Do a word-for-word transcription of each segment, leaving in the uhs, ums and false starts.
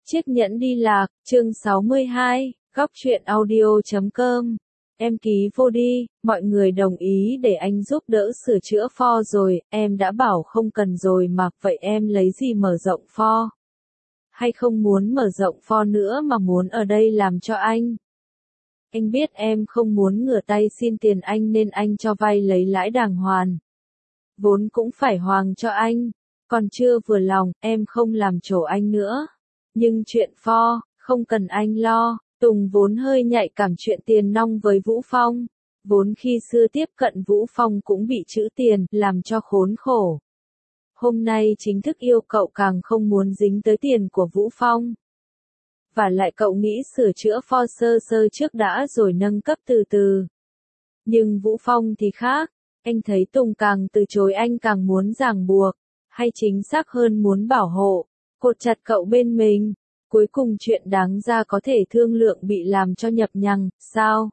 Chiếc nhẫn đi lạc, chương sáu mươi hai, góc truyện audio chấm com. Em ký vô đi, mọi người đồng ý để anh giúp đỡ sửa chữa pho rồi, em đã bảo không cần rồi mà, vậy em lấy gì mở rộng pho? Hay không muốn mở rộng pho nữa mà muốn ở đây làm cho anh? Anh biết em không muốn ngửa tay xin tiền anh nên anh cho vay lấy lãi đàng hoàng. Vốn cũng phải hoàn cho anh, còn chưa vừa lòng, em không làm trổ anh nữa. Nhưng chuyện pho, không cần anh lo, Tùng vốn hơi nhạy cảm chuyện tiền nong với Vũ Phong. Vốn khi xưa tiếp cận Vũ Phong cũng bị trữ tiền, làm cho khốn khổ. Hôm nay chính thức yêu cậu càng không muốn dính tới tiền của Vũ Phong. Và lại cậu nghĩ sửa chữa pho sơ sơ trước đã rồi nâng cấp từ từ. Nhưng Vũ Phong thì khác, anh thấy Tùng càng từ chối anh càng muốn ràng buộc, hay chính xác hơn muốn bảo hộ, cột chặt cậu bên mình. Cuối cùng chuyện đáng ra có thể thương lượng bị làm cho nhập nhằng, sao?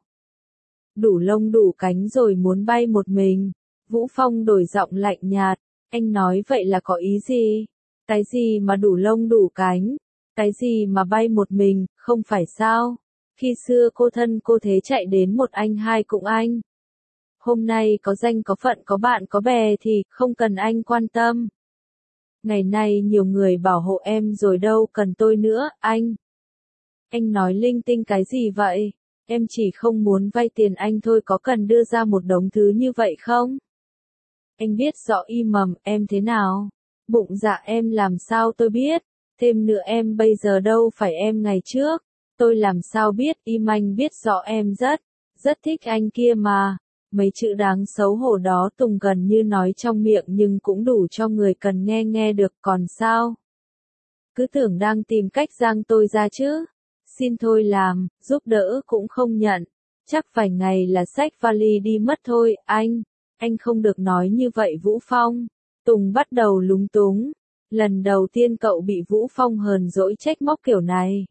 Đủ lông đủ cánh rồi muốn bay một mình. Vũ Phong đổi giọng lạnh nhạt, anh nói vậy là có ý gì? Cái gì mà đủ lông đủ cánh? Cái gì mà bay một mình, không phải sao? Khi xưa cô thân cô thế chạy đến một anh hai cũng anh. Hôm nay có danh có phận có bạn có bè thì không cần anh quan tâm. Ngày nay nhiều người bảo hộ em rồi đâu cần tôi nữa, anh. Anh nói linh tinh cái gì vậy? Em chỉ không muốn vay tiền anh thôi, có cần đưa ra một đống thứ như vậy không? Anh biết rõ y mầm em thế nào. Bụng dạ em làm sao tôi biết. Thêm nữa em bây giờ đâu phải em ngày trước. Tôi làm sao biết, im anh biết rõ em rất, rất thích anh kia mà. Mấy chữ đáng xấu hổ đó Tùng gần như nói trong miệng nhưng cũng đủ cho người cần nghe nghe được, còn sao? Cứ tưởng đang tìm cách giang tôi ra chứ. Xin thôi làm, giúp đỡ cũng không nhận. Chắc vài ngày là xách vali đi mất thôi, anh. Anh không được nói như vậy Vũ Phong. Tùng bắt đầu lúng túng. Lần đầu tiên cậu bị Vũ Phong hờn dỗi trách móc kiểu này.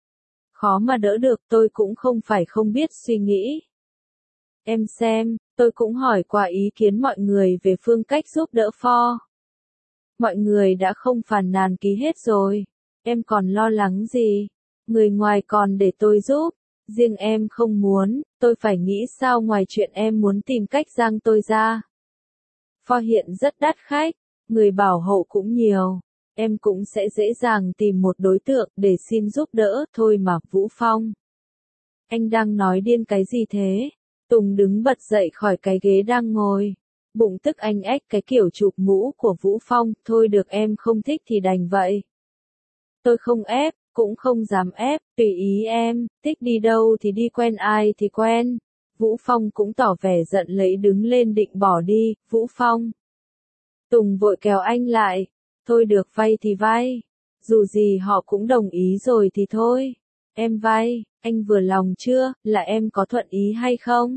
Khó mà đỡ được, tôi cũng không phải không biết suy nghĩ. Em xem, tôi cũng hỏi qua ý kiến mọi người về phương cách giúp đỡ pho. Mọi người đã không phàn nàn ký hết rồi. Em còn lo lắng gì? Người ngoài còn để tôi giúp. Riêng em không muốn, tôi phải nghĩ sao ngoài chuyện em muốn tìm cách giang tôi ra. Pho hiện rất đắt khách, người bảo hộ cũng nhiều. Em cũng sẽ dễ dàng tìm một đối tượng để xin giúp đỡ thôi mà Vũ Phong. Anh đang nói điên cái gì thế? Tùng đứng bật dậy khỏi cái ghế đang ngồi. Bụng tức anh ếch cái kiểu chụp mũ của Vũ Phong, thôi được em không thích thì đành vậy. Tôi không ép, cũng không dám ép, tùy ý em, thích đi đâu thì đi, quen ai thì quen. Vũ Phong cũng tỏ vẻ giận lấy đứng lên định bỏ đi, Vũ Phong. Tùng vội kéo anh lại, thôi được vay thì vay, dù gì họ cũng đồng ý rồi thì thôi. Em vay, anh vừa lòng chưa, là em có thuận ý hay không?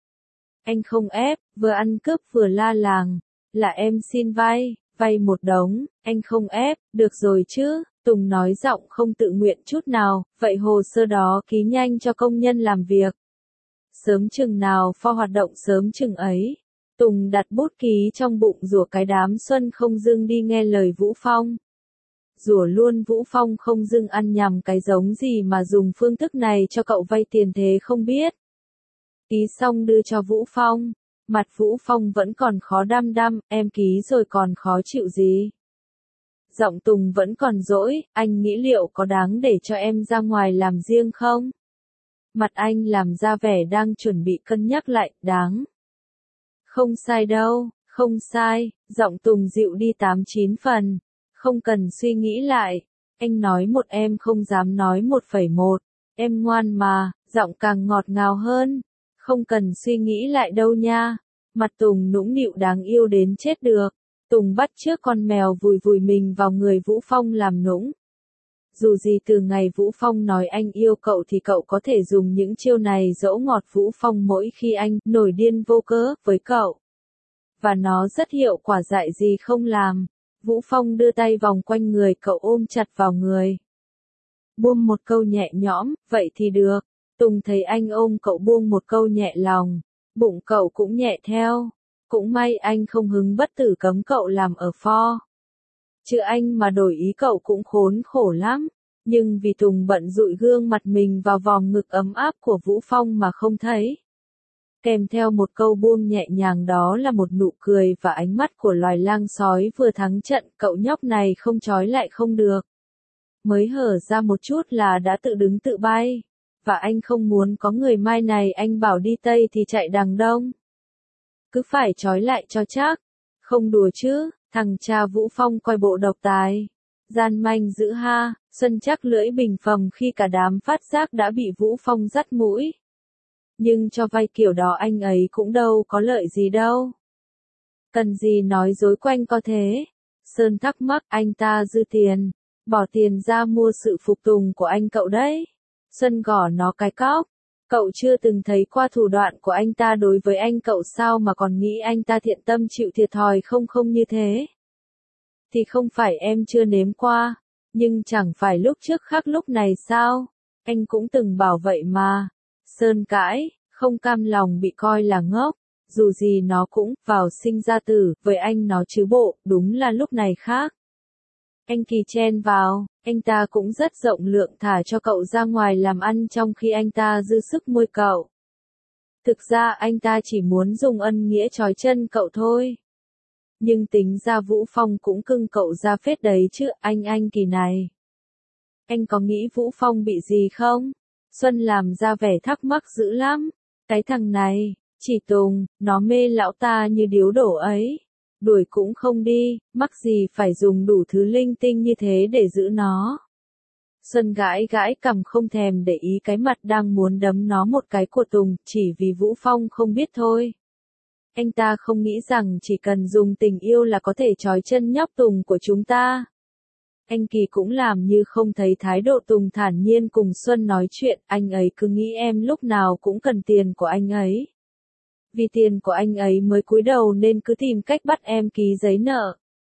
Anh không ép, vừa ăn cướp vừa la làng, là em xin vay, vay một đống, anh không ép, được rồi chứ, Tùng nói giọng không tự nguyện chút nào, vậy hồ sơ đó ký nhanh cho công nhân làm việc. Sớm chừng nào pho hoạt động sớm chừng ấy. Tùng đặt bút ký trong bụng rủa cái đám Xuân không dưng đi nghe lời Vũ Phong. Rủa luôn Vũ Phong không dưng ăn nhầm cái giống gì mà dùng phương thức này cho cậu vay tiền thế không biết. Ký xong đưa cho Vũ Phong, mặt Vũ Phong vẫn còn khó đăm đăm, em ký rồi còn khó chịu gì? Giọng Tùng vẫn còn dỗi, anh nghĩ liệu có đáng để cho em ra ngoài làm riêng không? Mặt anh làm ra vẻ đang chuẩn bị cân nhắc lại, đáng. Không sai đâu, không sai, giọng Tùng dịu đi tám chín phần. Không cần suy nghĩ lại. Anh nói một em không dám nói một phẩy một. Em ngoan mà, giọng càng ngọt ngào hơn. Không cần suy nghĩ lại đâu nha. Mặt Tùng nũng nịu đáng yêu đến chết được. Tùng bắt chước con mèo vùi vùi mình vào người Vũ Phong làm nũng. Dù gì từ ngày Vũ Phong nói anh yêu cậu thì cậu có thể dùng những chiêu này dỗ ngọt Vũ Phong mỗi khi anh nổi điên vô cớ với cậu. Và nó rất hiệu quả, dại gì không làm. Vũ Phong đưa tay vòng quanh người cậu ôm chặt vào người. Buông một câu nhẹ nhõm, vậy thì được. Tùng thấy anh ôm cậu buông một câu nhẹ lòng. Bụng cậu cũng nhẹ theo. Cũng may anh không hứng bất tử cấm cậu làm ở pho. Chứ anh mà đổi ý cậu cũng khốn khổ lắm. Nhưng vì Tùng bận dụi gương mặt mình vào vòng ngực ấm áp của Vũ Phong mà không thấy. Kèm theo một câu buông nhẹ nhàng đó là một nụ cười và ánh mắt của loài lang sói vừa thắng trận, cậu nhóc này không trói lại không được. Mới hở ra một chút là đã tự đứng tự bay. Và anh không muốn có người mai này anh bảo đi Tây thì chạy đằng Đông. Cứ phải trói lại cho chắc. Không đùa chứ, thằng cha Vũ Phong coi bộ độc tài. Gian manh dữ ha, Xuân chắc lưỡi bình phẩm khi cả đám phát giác đã bị Vũ Phong dắt mũi. Nhưng cho vay kiểu đó anh ấy cũng đâu có lợi gì đâu. Cần gì nói dối quanh co thế. Sơn thắc mắc anh ta dư tiền. Bỏ tiền ra mua sự phục tùng của anh cậu đấy. Xuân gõ nó cái cóc. Cậu chưa từng thấy qua thủ đoạn của anh ta đối với anh cậu sao mà còn nghĩ anh ta thiện tâm chịu thiệt thòi không không như thế. Thì không phải em chưa nếm qua. Nhưng chẳng phải lúc trước khác lúc này sao. Anh cũng từng bảo vậy mà. Sơn cãi, không cam lòng bị coi là ngốc. Dù gì nó cũng vào sinh ra tử với anh nó chứ bộ, đúng là lúc này khác. Anh Kỳ chen vào, anh ta cũng rất rộng lượng thả cho cậu ra ngoài làm ăn trong khi anh ta dư sức nuôi cậu. Thực ra anh ta chỉ muốn dùng ân nghĩa trói chân cậu thôi. Nhưng tính ra Vũ Phong cũng cưng cậu ra phết đấy chứ, anh anh Kỳ này. Anh có nghĩ Vũ Phong bị gì không? Xuân làm ra vẻ thắc mắc dữ lắm. Cái thằng này, chỉ Tùng, nó mê lão ta như điếu đổ ấy. Đuổi cũng không đi, mắc gì phải dùng đủ thứ linh tinh như thế để giữ nó. Xuân gãi gãi cằm không thèm để ý cái mặt đang muốn đấm nó một cái của Tùng, chỉ vì Vũ Phong không biết thôi. Anh ta không nghĩ rằng chỉ cần dùng tình yêu là có thể trói chân nhóc Tùng của chúng ta. Anh Kỳ cũng làm như không thấy thái độ Tùng thản nhiên cùng Xuân nói chuyện, anh ấy cứ nghĩ em lúc nào cũng cần tiền của anh ấy. Vì tiền của anh ấy mới cúi đầu nên cứ tìm cách bắt em ký giấy nợ.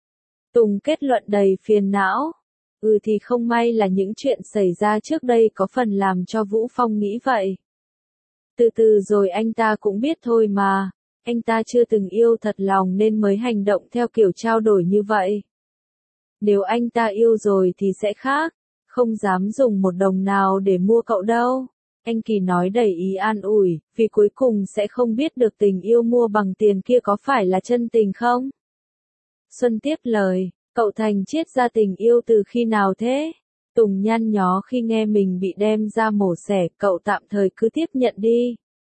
Tùng kết luận đầy phiền não. Ừ thì không may là những chuyện xảy ra trước đây có phần làm cho Vũ Phong nghĩ vậy. Từ từ rồi anh ta cũng biết thôi mà. Anh ta chưa từng yêu thật lòng nên mới hành động theo kiểu trao đổi như vậy. Nếu anh ta yêu rồi thì sẽ khác. Không dám dùng một đồng nào để mua cậu đâu. Anh Kỳ nói đầy ý an ủi, vì cuối cùng sẽ không biết được tình yêu mua bằng tiền kia có phải là chân tình không? Xuân tiếp lời, cậu Thành triết ra tình yêu từ khi nào thế? Tùng nhăn nhó khi nghe mình bị đem ra mổ xẻ, cậu tạm thời cứ tiếp nhận đi.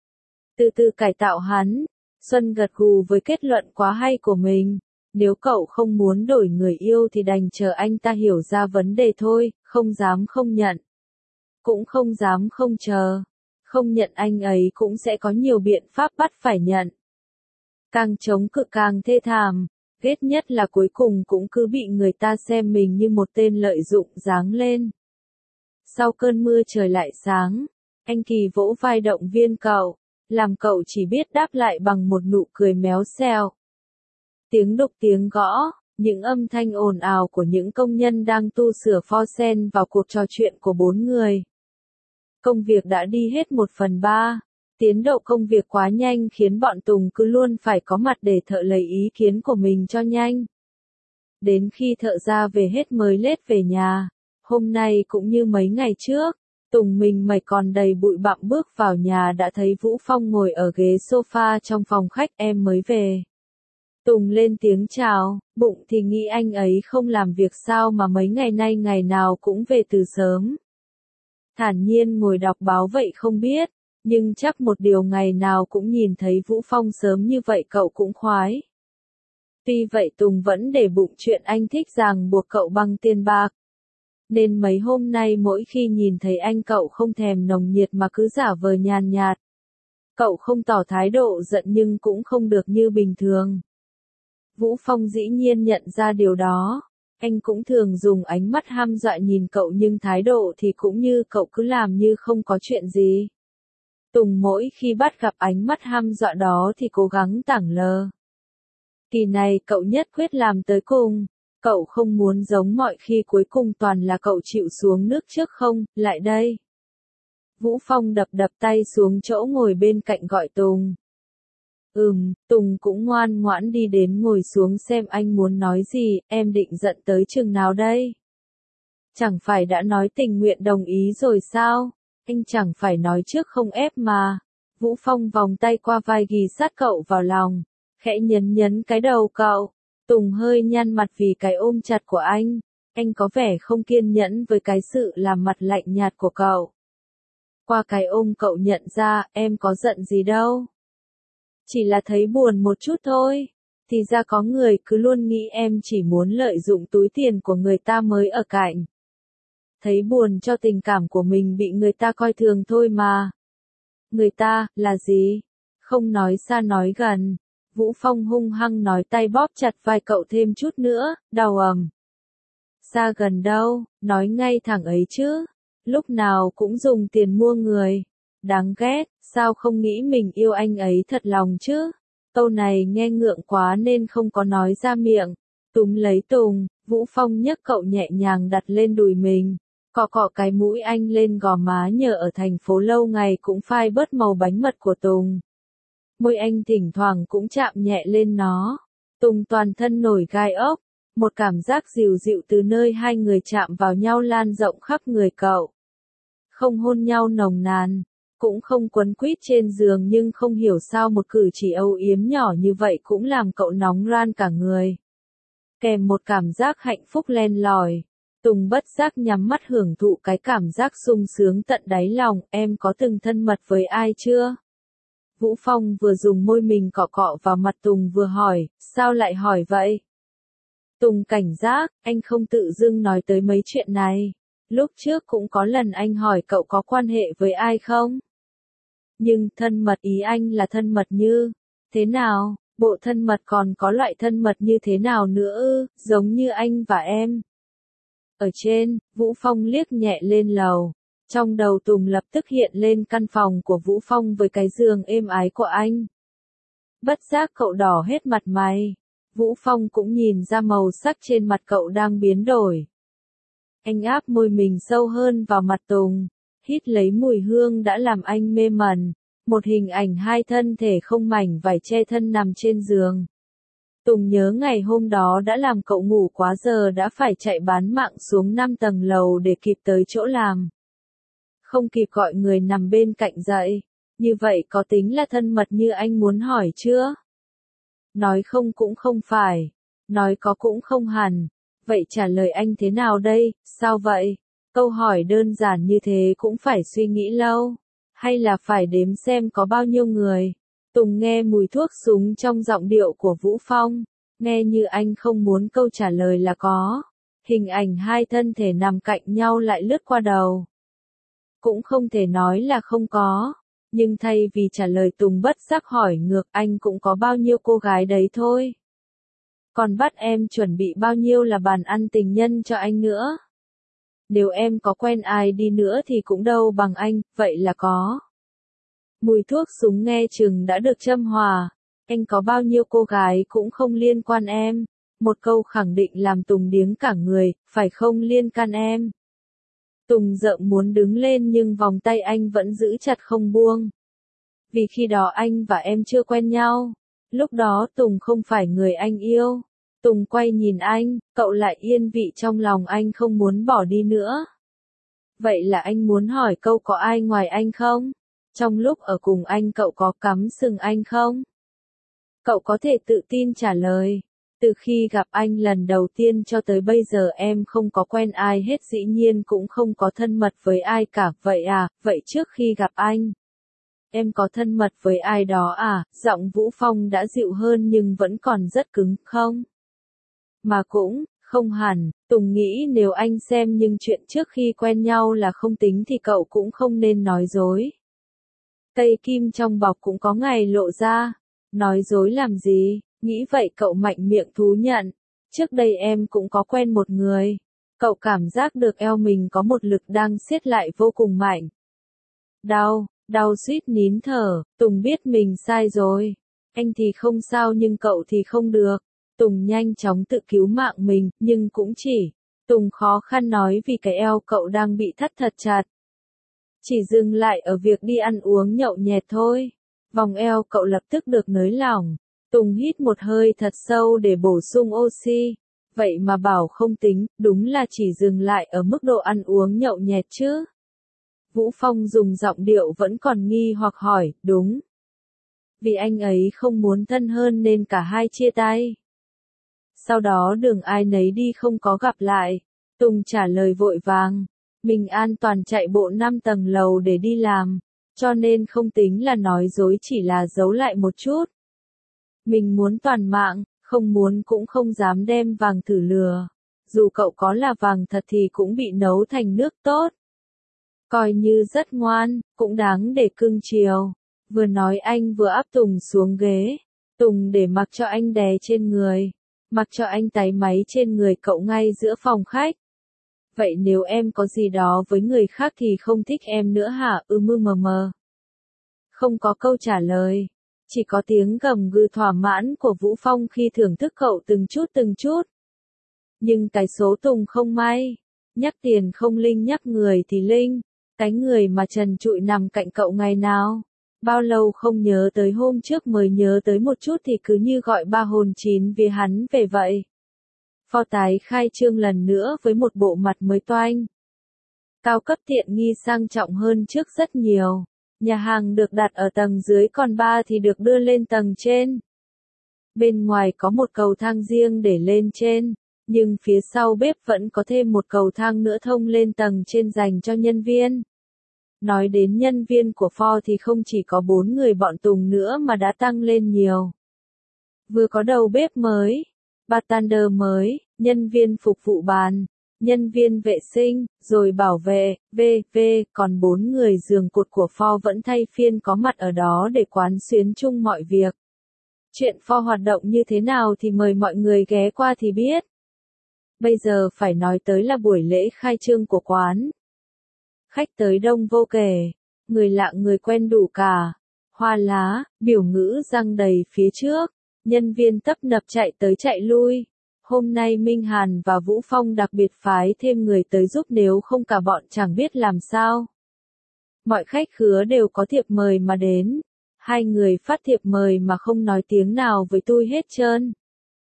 Từ từ cải tạo hắn. Xuân gật gù với kết luận quá hay của mình. Nếu cậu không muốn đổi người yêu thì đành chờ anh ta hiểu ra vấn đề thôi, không dám không nhận. Cũng không dám không chờ. Không nhận anh ấy cũng sẽ có nhiều biện pháp bắt phải nhận. Càng chống cự càng thê thảm. Ghét nhất là cuối cùng cũng cứ bị người ta xem mình như một tên lợi dụng giáng lên. Sau cơn mưa trời lại sáng. Anh Kỳ vỗ vai động viên cậu. Làm cậu chỉ biết đáp lại bằng một nụ cười méo xẹo. Tiếng đục tiếng gõ. Những âm thanh ồn ào của những công nhân đang tu sửa pho sen vào cuộc trò chuyện của bốn người. Công việc đã đi hết một phần ba. Tiến độ công việc quá nhanh khiến bọn Tùng cứ luôn phải có mặt để thợ lấy ý kiến của mình cho nhanh. Đến khi thợ ra về hết mới lết về nhà. Hôm nay cũng như mấy ngày trước, Tùng mình mày còn đầy bụi bặm bước vào nhà đã thấy Vũ Phong ngồi ở ghế sofa trong phòng khách. Em mới về. Tùng lên tiếng chào, bụng thì nghĩ anh ấy không làm việc sao mà mấy ngày nay ngày nào cũng về từ sớm. Thản nhiên ngồi đọc báo vậy không biết, nhưng chắc một điều ngày nào cũng nhìn thấy Vũ Phong sớm như vậy cậu cũng khoái. Tuy vậy Tùng vẫn để bụng chuyện anh thích ràng buộc cậu bằng tiền bạc. Nên mấy hôm nay mỗi khi nhìn thấy anh cậu không thèm nồng nhiệt mà cứ giả vờ nhàn nhạt. Cậu không tỏ thái độ giận nhưng cũng không được như bình thường. Vũ Phong dĩ nhiên nhận ra điều đó. Anh cũng thường dùng ánh mắt hăm dọa nhìn cậu nhưng thái độ thì cũng như cậu cứ làm như không có chuyện gì. Tùng mỗi khi bắt gặp ánh mắt hăm dọa đó thì cố gắng tảng lờ. Kỳ này cậu nhất quyết làm tới cùng. Cậu không muốn giống mọi khi cuối cùng toàn là cậu chịu xuống nước trước không, lại đây. Vũ Phong đập đập tay xuống chỗ ngồi bên cạnh gọi Tùng. Ừm, Tùng cũng ngoan ngoãn đi đến ngồi xuống xem anh muốn nói gì, em định giận tới chừng nào đây? Chẳng phải đã nói tình nguyện đồng ý rồi sao? Anh chẳng phải nói trước không ép mà. Vũ Phong vòng tay qua vai ghì sát cậu vào lòng, khẽ nhấn nhấn cái đầu cậu. Tùng hơi nhăn mặt vì cái ôm chặt của anh. Anh có vẻ không kiên nhẫn với cái sự làm mặt lạnh nhạt của cậu. Qua cái ôm cậu nhận ra, em có giận gì đâu. Chỉ là thấy buồn một chút thôi. Thì ra có người cứ luôn nghĩ em chỉ muốn lợi dụng túi tiền của người ta mới ở cạnh. Thấy buồn cho tình cảm của mình bị người ta coi thường thôi mà. Người ta, là gì? Không nói xa nói gần. Vũ Phong hung hăng nói tay bóp chặt vai cậu thêm chút nữa, đau ầm. Xa gần đâu, nói ngay thẳng ấy chứ. Lúc nào cũng dùng tiền mua người. Đáng ghét, sao không nghĩ mình yêu anh ấy thật lòng chứ? Câu này nghe ngượng quá nên không có nói ra miệng. Túm lấy Tùng, Vũ Phong nhấc cậu nhẹ nhàng đặt lên đùi mình. Cọ cọ cái mũi anh lên gò má nhờ ở thành phố lâu ngày cũng phai bớt màu bánh mật của Tùng. Môi anh thỉnh thoảng cũng chạm nhẹ lên nó. Tùng toàn thân nổi gai ốc. Một cảm giác dịu dịu từ nơi hai người chạm vào nhau lan rộng khắp người cậu. Không hôn nhau nồng nàn, cũng không quấn quýt trên giường nhưng không hiểu sao một cử chỉ âu yếm nhỏ như vậy cũng làm cậu nóng ran cả người. Kèm một cảm giác hạnh phúc len lỏi. Tùng bất giác nhắm mắt hưởng thụ cái cảm giác sung sướng tận đáy lòng. Em có từng thân mật với ai chưa? Vũ Phong vừa dùng môi mình cọ cọ vào mặt Tùng vừa hỏi, sao lại hỏi vậy? Tùng cảnh giác, anh không tự dưng nói tới mấy chuyện này. Lúc trước cũng có lần anh hỏi cậu có quan hệ với ai không? Nhưng thân mật ý anh là thân mật như thế nào? Bộ thân mật còn có loại thân mật như thế nào nữa ư, giống như anh và em. Ở trên, Vũ Phong liếc nhẹ lên lầu. Trong đầu Tùng lập tức hiện lên căn phòng của Vũ Phong với cái giường êm ái của anh. Bất giác cậu đỏ hết mặt mày. Vũ Phong cũng nhìn ra màu sắc trên mặt cậu đang biến đổi. Anh áp môi mình sâu hơn vào mặt Tùng, hít lấy mùi hương đã làm anh mê mẩn. Một hình ảnh hai thân thể không mảnh vải che thân nằm trên giường. Tùng nhớ ngày hôm đó đã làm cậu ngủ quá giờ đã phải chạy bán mạng xuống năm tầng lầu để kịp tới chỗ làm. Không kịp gọi người nằm bên cạnh dậy. Như vậy có tính là thân mật như anh muốn hỏi chưa? Nói không cũng không phải. Nói có cũng không hẳn. Vậy trả lời anh thế nào đây, sao vậy? Câu hỏi đơn giản như thế cũng phải suy nghĩ lâu. Hay là phải đếm xem có bao nhiêu người? Tùng nghe mùi thuốc súng trong giọng điệu của Vũ Phong. Nghe như anh không muốn câu trả lời là có. Hình ảnh hai thân thể nằm cạnh nhau lại lướt qua đầu. Cũng không thể nói là không có. Nhưng thay vì trả lời Tùng bất giác hỏi ngược anh cũng có bao nhiêu cô gái đấy thôi. Còn bắt em chuẩn bị bao nhiêu là bàn ăn tình nhân cho anh nữa. Nếu em có quen ai đi nữa thì cũng đâu bằng anh, vậy là có. Mùi thuốc súng nghe chừng đã được châm hòa. Anh có bao nhiêu cô gái cũng không liên quan em. Một câu khẳng định làm Tùng điếng cả người, phải không liên can em. Tùng rợn muốn đứng lên nhưng vòng tay anh vẫn giữ chặt không buông. Vì khi đó anh và em chưa quen nhau. Lúc đó Tùng không phải người anh yêu. Tùng quay nhìn anh, cậu lại yên vị trong lòng anh không muốn bỏ đi nữa. Vậy là anh muốn hỏi câu có ai ngoài anh không? Trong lúc ở cùng anh cậu có cắm sừng anh không? Cậu có thể tự tin trả lời. Từ khi gặp anh lần đầu tiên cho tới bây giờ em không có quen ai hết dĩ nhiên cũng không có thân mật với ai cả. Vậy à, vậy trước khi gặp anh, em có thân mật với ai đó à? Giọng Vũ Phong đã dịu hơn nhưng vẫn còn rất cứng, không? Mà cũng, không hẳn, Tùng nghĩ nếu anh xem nhưng chuyện trước khi quen nhau là không tính thì cậu cũng không nên nói dối. Cây kim trong bọc cũng có ngày lộ ra. Nói dối làm gì? Nghĩ vậy cậu mạnh miệng thú nhận. Trước đây em cũng có quen một người. Cậu cảm giác được eo mình có một lực đang siết lại vô cùng mạnh. Đau, đau suýt nín thở. Tùng biết mình sai rồi. Anh thì không sao nhưng cậu thì không được. Tùng nhanh chóng tự cứu mạng mình, nhưng cũng chỉ. Tùng khó khăn nói vì cái eo cậu đang bị thắt thật chặt. Chỉ dừng lại ở việc đi ăn uống nhậu nhẹt thôi. Vòng eo cậu lập tức được nới lỏng. Tùng hít một hơi thật sâu để bổ sung oxy. vậy mà bảo không tính, đúng là chỉ dừng lại ở mức độ ăn uống nhậu nhẹt chứ. Vũ Phong dùng giọng điệu vẫn còn nghi hoặc hỏi, đúng. Vì anh ấy không muốn thân hơn nên cả hai chia tay. Sau đó đường ai nấy đi không có gặp lại. Tùng trả lời vội vàng. Mình an toàn chạy bộ năm tầng lầu để đi làm. Cho nên không tính là nói dối, chỉ là giấu lại một chút. Mình muốn toàn mạng, không muốn cũng không dám đem vàng thử lừa. Dù cậu có là vàng thật thì cũng bị nấu thành nước tốt. Coi như rất ngoan, cũng đáng để cưng chiều. Vừa nói anh vừa áp Tùng xuống ghế. Tùng để mặc cho anh đè trên người. Mặc cho anh táy máy trên người cậu ngay giữa phòng khách. Vậy nếu em có gì đó với người khác thì không thích em nữa hả? Ừ mư mờ mờ. Không có câu trả lời. Chỉ có tiếng gầm gừ thỏa mãn của Vũ Phong khi thưởng thức cậu từng chút từng chút. Nhưng cái số Tùng không may. Nhắc tiền không linh, nhắc người thì linh. Cái người mà trần trụi nằm cạnh cậu ngày nào. Bao lâu không nhớ tới, hôm trước mới nhớ tới một chút thì cứ như gọi ba hồn chín vía hắn về vậy. Pho tái khai trương lần nữa với một bộ mặt mới toanh. Cao cấp, tiện nghi, sang trọng hơn trước rất nhiều. Nhà hàng được đặt ở tầng dưới, còn bar thì được đưa lên tầng trên. Bên ngoài có một cầu thang riêng để lên trên, nhưng phía sau bếp vẫn có thêm một cầu thang nữa thông lên tầng trên dành cho nhân viên. Nói đến nhân viên của Ford thì không chỉ có bốn người bọn Tùng nữa mà đã tăng lên nhiều. Vừa có đầu bếp mới, bartender mới, nhân viên phục vụ bàn, nhân viên vệ sinh, rồi bảo vệ, vân vân, còn bốn người giường cột của Ford vẫn thay phiên có mặt ở đó để quán xuyến chung mọi việc. Chuyện Ford hoạt động như thế nào thì mời mọi người ghé qua thì biết. Bây giờ phải nói tới là buổi lễ khai trương của quán. Khách tới đông vô kể, người lạ người quen đủ cả, hoa lá, biểu ngữ răng đầy phía trước, nhân viên tấp nập chạy tới chạy lui. Hôm nay Minh Hàn và Vũ Phong đặc biệt phái thêm người tới giúp, nếu không cả bọn chẳng biết làm sao. Mọi khách khứa đều có thiệp mời mà đến, hai người phát thiệp mời mà không nói tiếng nào với tôi hết trơn.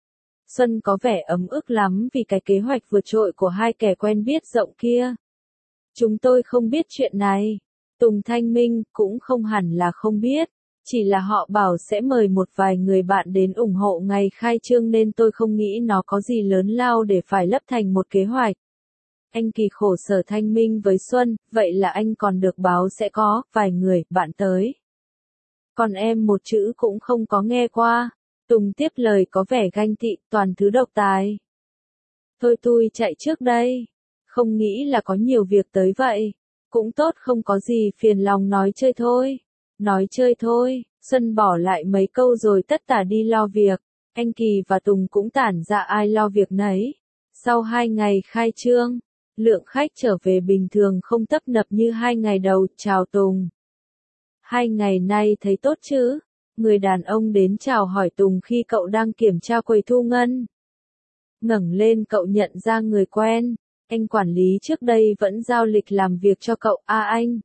Xuân có vẻ ấm ức lắm vì cái kế hoạch vượt trội của hai kẻ quen biết rộng kia. Chúng tôi không biết chuyện này. Tùng Thanh Minh cũng không hẳn là không biết. Chỉ là họ bảo sẽ mời một vài người bạn đến ủng hộ ngày khai trương nên tôi không nghĩ nó có gì lớn lao để phải lấp thành một kế hoạch. Anh Kỳ khổ sở thanh minh với Xuân, vậy là anh còn được báo sẽ có vài người bạn tới. Còn em một chữ cũng không có nghe qua. Tùng tiếp lời có vẻ ganh tị, toàn thứ độc tài. Thôi tôi chạy trước đây. Không nghĩ là có nhiều việc tới vậy. Cũng tốt, không có gì, phiền lòng nói chơi thôi. Nói chơi thôi, Xuân bỏ lại mấy câu rồi tất tả đi lo việc. Anh Kỳ và Tùng cũng tản ra ai lo việc nấy. Sau hai ngày khai trương, lượng khách trở về bình thường, không tấp nập như hai ngày đầu. Chào Tùng. Hai ngày nay thấy tốt chứ? Người đàn ông đến chào hỏi Tùng khi cậu đang kiểm tra quầy thu ngân. Ngẩng lên cậu nhận ra người quen. Anh quản lý trước đây vẫn giao lịch làm việc cho cậu. À anh.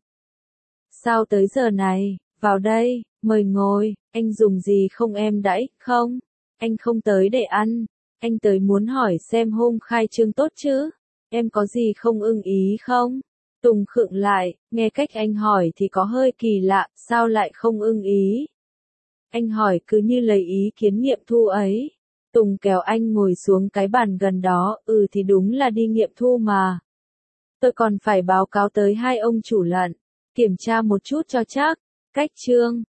Sao tới giờ này, vào đây, mời ngồi, anh dùng gì không em đãi, không? Anh không tới để ăn, anh tới muốn hỏi xem hôm khai trương tốt chứ? Em có gì không ưng ý không? Tùng khựng lại, nghe cách anh hỏi thì có hơi kỳ lạ, sao lại không ưng ý? Anh hỏi cứ như lấy ý kiến nghiệm thu ấy. Tùng kéo anh ngồi xuống cái bàn gần đó, ừ thì đúng là đi nghiệm thu mà. Tôi còn phải báo cáo tới hai ông chủ lận, kiểm tra một chút cho chắc. Cách trương,